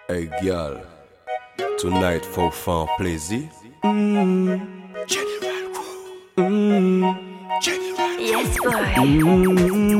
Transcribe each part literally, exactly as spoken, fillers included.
Hey girl, tonight faut faire plaisir. Mm. General Crew. Mm. General Crew. Yes, boy. Mm.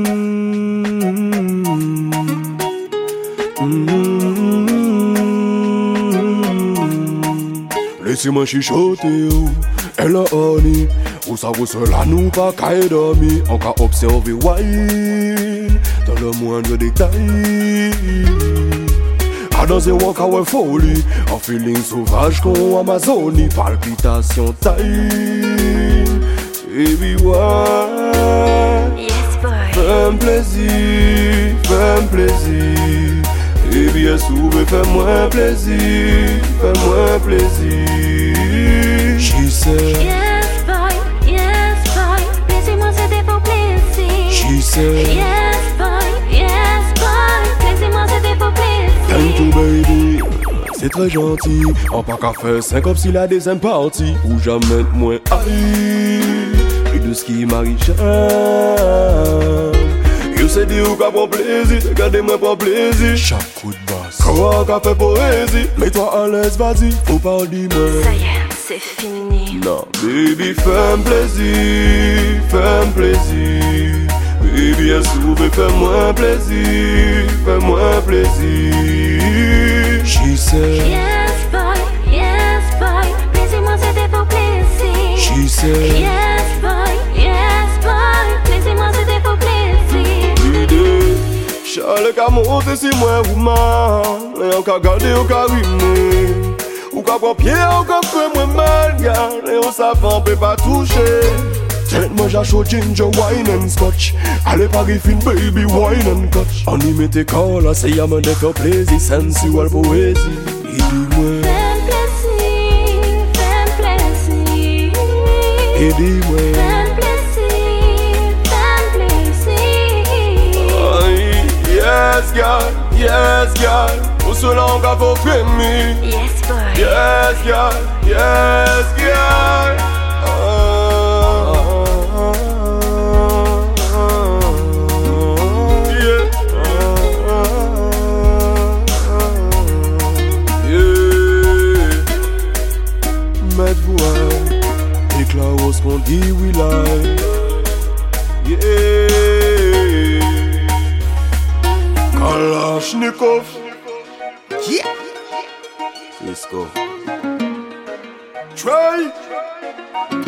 Mm. Laissez-moi chuchoter, oh. Elle a honey. Ou ça vous cela nous pas qu'à dormir. On va observer wine dans le moindre détail. A danser walk away folie, un feeling sauvage comme Amazonie, palpitation time. Baby why? Yes, boy. Fais-moi plaisir, fais-moi plaisir. Baby est-ce fais-moi plaisir, fais-moi plaisir. She said. Yes, boy. Yes, boy. Plaisir-moi c'était pour plaisir. She said. Yes, boy. Yes, boy. Plaisir-moi c'était pour plaisir. Thank you baby, c'est très gentil. On pas qu'à faire cinq comme si la deuxième partie ou jamais moins aïe. Et de ce qui m'arrive je sais dire ou qu'à prendre plaisir, regardez-moi pour plaisir. Chaque coup de basse, comment qu'à faire poésie. Mets-toi à l'aise, vas-y, faut pas dis-moi. Ça y est, c'est fini. Non, baby, fais-moi plaisir, fais-moi plaisir. Baby, est-ce fais-moi plaisir, fais-moi plaisir. She said. Yes, boy. Yes, boy. Plaisir-moi c'était pour plaisir. She said. Yes, boy. Yes, boy. Plaisir-moi c'était pour plaisir. L'idée, Charles qu'a monté si moi woman. Et on qu'a gardé au carimé. Ou qu'a prend pied, ou qu'a fait moi mal. Et on savant peut pas toucher. Tête-moi j'achète ginger wine and scotch. Allez Paris fin baby wine and scotch. On y met tes corps là, c'est y'a me de faire plaisir. Sensual poésie. Et dis-moi. Fais-moi plaisir. Fais-moi plaisir. Et dis-moi. Fais-moi plaisir. Fais-moi plaisir. Aïe, yes girl, yes girl. Pour cela on va faut frémir. Yes, boy. Yes girl, yes girl. Éclairons qu'on dit oui là. Yeah. Kalashnikov. Yeah. Let's go. Try.